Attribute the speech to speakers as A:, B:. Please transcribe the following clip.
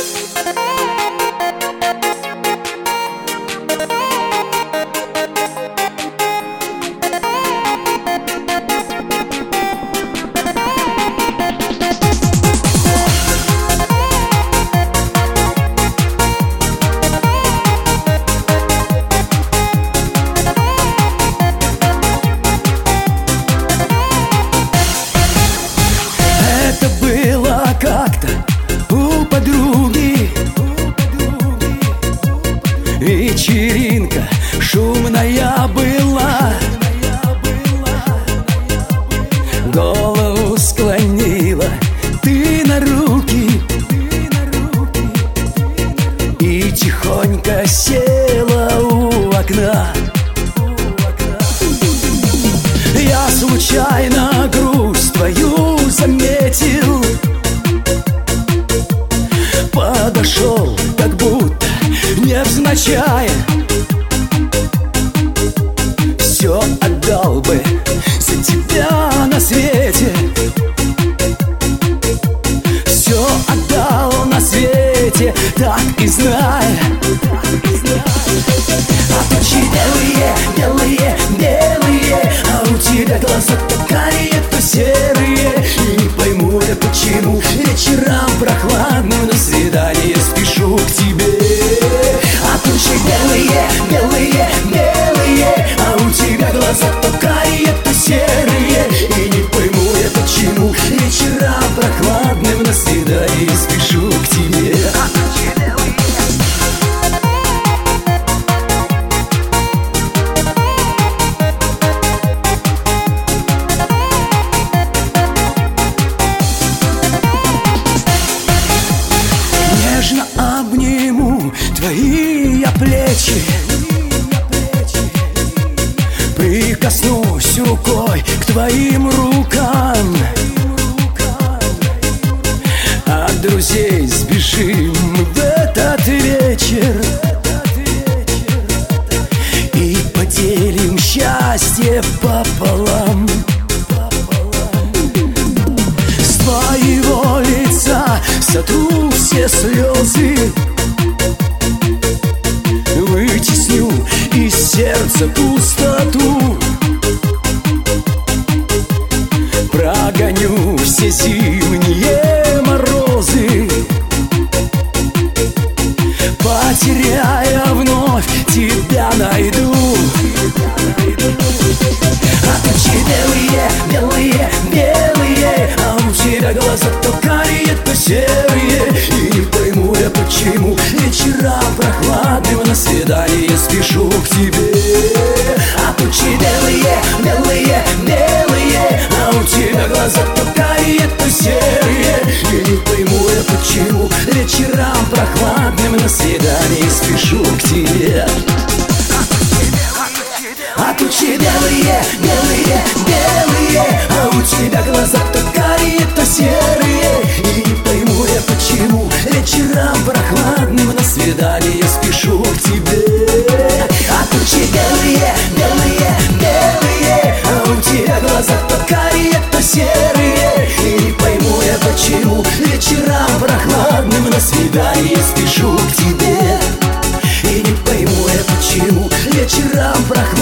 A: Вечеринка шумная была, голову склонила ты на руки и тихонько села у окна. Я случайно грусть твою заметил, подошел, как будто невзначай, все отдал бы за тебя на свете, все отдал на свете, так и знай. А тучи белые, белые, белые, а у тебя глаза то карие, то серые. И не пойму я, почему вечерам прохладным на свидание спешу к тебе. А тучи белые, белые, белые, а у тебя глаза то карие, то серые. И не пойму я, почему вечерам прохладным на свидание спешу к тебе. Нежно обниму твои я плечи, прикоснусь рукой к твоим рукам. От друзей сбежим в этот вечер и поделим счастье пополам. С твоего лица сотру все слезы, вытесню из сердца пустоту, прогоню все зимние морозы, потеряя вновь тебя найду. А тучи белые, белые, белые, а у тебя глаза то карие, то серые. И не пойму я, почему вечерам прохладным на свидание спешу к тебе. А тучи белые, белые, белые, а у тебя глаза то карие, то серые. И не пойму я, почему вечерам прохладным на свидание спешу к тебе. А тучи белые, белые, белые, а у тебя глаза то карие, то серые. И не пойму я, почему вечерам прохладным на свидание спешу к тебе. А тучи белые, белые, белые, а у тебя глаза то карие, то серые. И не пойму я, почему вечерам прохладным на свидание спешу к тебе. И не пойму я, почему вечерам прохладным